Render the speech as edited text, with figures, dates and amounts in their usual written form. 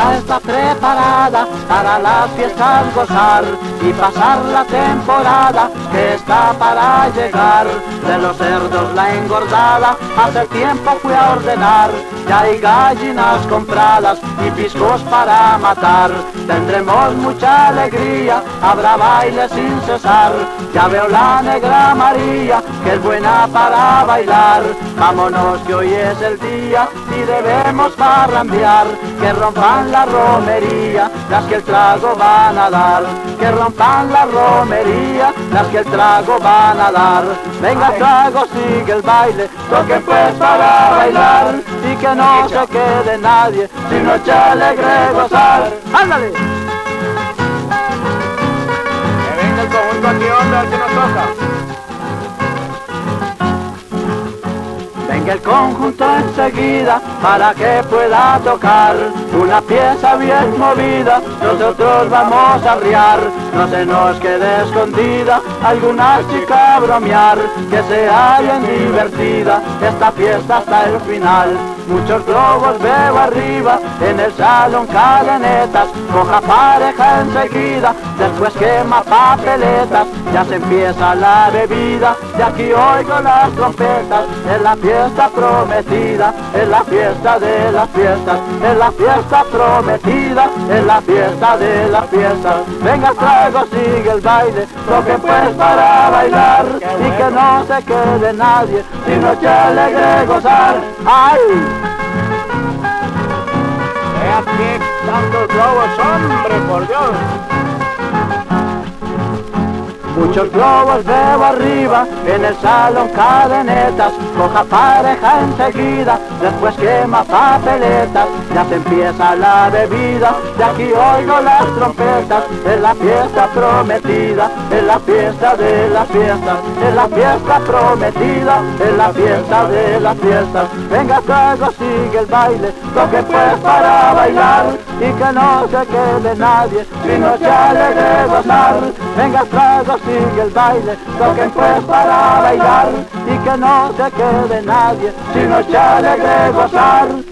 ya está preparada para las fiestas gozar y pasar la temporada que está para llegar. De los cerdos la engordada hace tiempo fui a ordenar, ya hay gallinas compradas y piscos para matar. Tendremos mucha alegría, habrá baile sin cesar, ya veo la negra María que es buena para bailar. Vámonos que hoy es el día y debemos parrandear, que rompan la romería las que el trago van a dar, que rompan la romería las que el trago van a dar. Venga trago, sigue el baile, toquen pues para bailar y que no se quede nadie sin noche alegre gozar. ¡Ándale! Que venga el conjunto aquí, hombre, al que nos toca. Venga el conjunto enseguida para que pueda tocar una pieza bien movida, nosotros vamos a arriar, no se nos quede escondida alguna chica a bromear, que sea bien divertida esta fiesta hasta el final. Muchos globos veo arriba en el salón cadenetas, coja pareja enseguida, después quema papeletas, ya se empieza la bebida, y aquí oigo las trompetas, es la fiesta prometida, es la fiesta de las fiestas, es la fiesta prometida, es la fiesta de las fiestas. Venga trago, sigue el baile, toque pues para bailar, y que no se quede nadie, sin noche alegre gozar. ¡Ay! Vea qué tantos globos, hombre, por Dios. Muchos globos veo arriba en el salón cadenetas, coja pareja enseguida, después quema papeletas, ya se empieza la bebida, de aquí oigo las trompetas, es la fiesta prometida, es la fiesta de las fiestas, es la fiesta prometida, es la fiesta de las fiestas. Venga trago, sigue el baile, toque pues para bailar y que no se quede nadie, sin noche alegre gozar. Venga trago, sigue el baile, toquen pues para bailar y que no se quede nadie, sin noche alegre gozar.